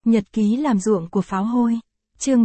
Nhật ký làm ruộng của pháo hôi. Chương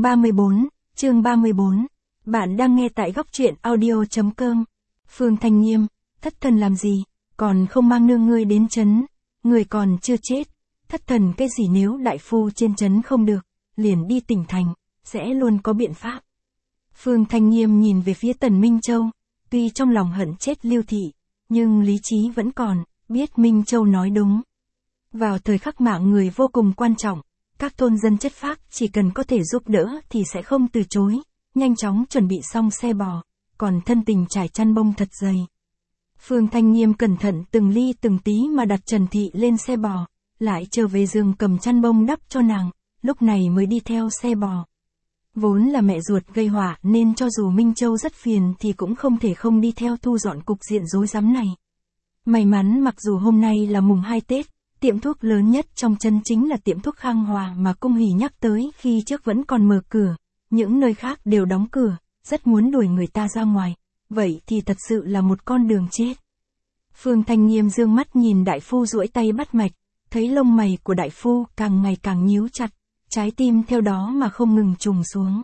34. Bạn đang nghe tại góc truyện audio.com. Phương Thanh Nghiêm, thất thần làm gì, còn không mang nương ngươi đến trấn, người còn chưa chết. Thất thần cái gì, nếu đại phu trên trấn không được, liền đi tỉnh thành, sẽ luôn có biện pháp. Phương Thanh Nghiêm nhìn về phía Tần Minh Châu, tuy trong lòng hận chết Lưu Thị, nhưng lý trí vẫn còn, biết Minh Châu nói đúng. Vào thời khắc mạng người vô cùng quan trọng, các thôn dân chất phác chỉ cần có thể giúp đỡ thì sẽ không từ chối, nhanh chóng chuẩn bị xong xe bò, còn thân tình trải chăn bông thật dày. Phương Thanh Nghiêm cẩn thận từng ly từng tí mà đặt Trần Thị lên xe bò, lại trở về giường cầm chăn bông đắp cho nàng, lúc này mới đi theo xe bò. Vốn là mẹ ruột gây họa nên cho dù Minh Châu rất phiền thì cũng không thể không đi theo thu dọn cục diện rối rắm này. May mắn mặc dù hôm nay là mùng 2 Tết, tiệm thuốc lớn nhất trong trấn chính là tiệm thuốc Khang Hòa mà Cung Hỷ nhắc tới khi trước vẫn còn mở cửa, những nơi khác đều đóng cửa, rất muốn đuổi người ta ra ngoài, vậy thì thật sự là một con đường chết. Phương Thanh Nghiêm dương mắt nhìn đại phu duỗi tay bắt mạch, thấy lông mày của đại phu càng ngày càng nhíu chặt, trái tim theo đó mà không ngừng trùng xuống.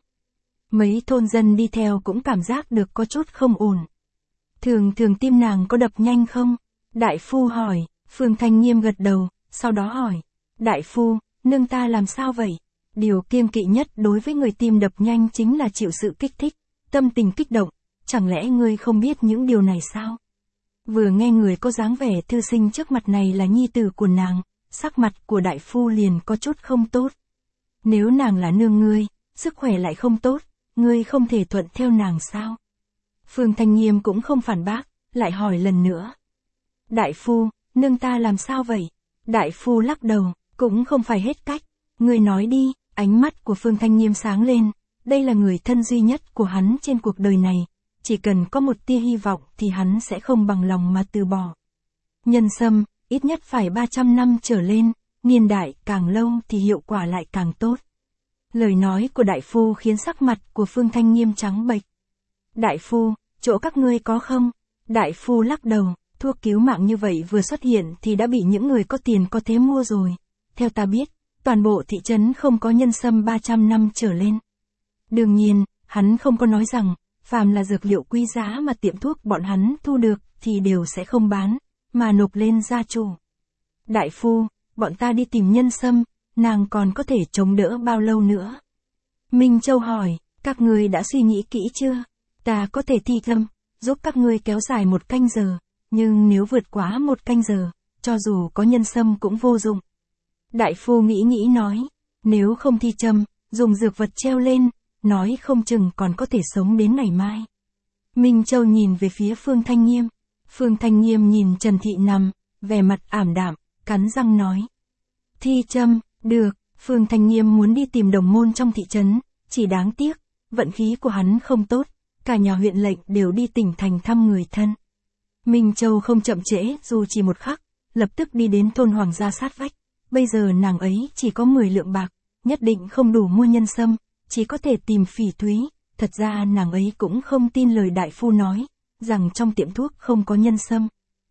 Mấy thôn dân đi theo cũng cảm giác được có chút không ổn. Thường tim nàng có đập nhanh không? Đại phu hỏi. Phương Thanh Nghiêm gật đầu, sau đó hỏi. Đại phu, nương ta làm sao vậy? Điều kiêng kỵ nhất đối với người tim đập nhanh chính là chịu sự kích thích, tâm tình kích động. Chẳng lẽ ngươi không biết những điều này sao? Vừa nghe người có dáng vẻ thư sinh trước mặt này là nhi tử của nàng, sắc mặt của đại phu liền có chút không tốt. Nếu nàng là nương ngươi, sức khỏe lại không tốt, ngươi không thể thuận theo nàng sao? Phương Thanh Nghiêm cũng không phản bác, lại hỏi lần nữa. Đại phu, nương ta làm sao vậy? Đại phu lắc đầu, cũng không phải hết cách. Ngươi nói đi. Ánh mắt của Phương Thanh Nghiêm sáng lên. Đây là người thân duy nhất của hắn trên cuộc đời này. Chỉ cần có một tia hy vọng thì hắn sẽ không bằng lòng mà từ bỏ. Nhân sâm, ít nhất phải 300 năm trở lên, niên đại càng lâu thì hiệu quả lại càng tốt. Lời nói của đại phu khiến sắc mặt của Phương Thanh Nghiêm trắng bệch. Đại phu, chỗ các ngươi có không? Đại phu lắc đầu. Thuốc cứu mạng như vậy vừa xuất hiện thì đã bị những người có tiền có thế mua rồi. Theo ta biết, toàn bộ thị trấn không có nhân sâm 300 năm trở lên. Đương nhiên, hắn không có nói rằng, phàm là dược liệu quý giá mà tiệm thuốc bọn hắn thu được thì đều sẽ không bán, mà nộp lên gia chủ. Đại phu, bọn ta đi tìm nhân sâm, nàng còn có thể chống đỡ bao lâu nữa? Minh Châu hỏi, các ngươi đã suy nghĩ kỹ chưa? Ta có thể thi thâm, giúp các ngươi kéo dài 1 canh giờ. Nhưng nếu vượt quá 1 canh giờ, cho dù có nhân sâm cũng vô dụng. Đại phu nghĩ nói, nếu không thi châm, dùng dược vật treo lên, nói không chừng còn có thể sống đến ngày mai. Minh Châu nhìn về phía Phương Thanh Nghiêm. Phương Thanh Nghiêm nhìn Trần Thị nằm, vẻ mặt ảm đạm, cắn răng nói. Thi châm, được. Phương Thanh Nghiêm muốn đi tìm đồng môn trong thị trấn, chỉ đáng tiếc, vận khí của hắn không tốt, cả nhà huyện lệnh đều đi tỉnh thành thăm người thân. Minh Châu không chậm trễ dù chỉ một khắc, lập tức đi đến thôn Hoàng gia sát vách. Bây giờ nàng ấy chỉ có 10 lượng bạc, nhất định không đủ mua nhân sâm, chỉ có thể tìm Phỉ Thúy. Thật ra nàng ấy cũng không tin lời đại phu nói, rằng trong tiệm thuốc không có nhân sâm.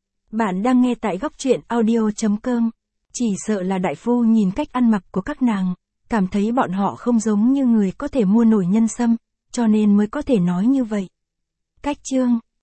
Bạn đang nghe tại góc truyện audio.com. Chỉ sợ là đại phu nhìn cách ăn mặc của các nàng, cảm thấy bọn họ không giống như người có thể mua nổi nhân sâm, cho nên mới có thể nói như vậy. Cách chương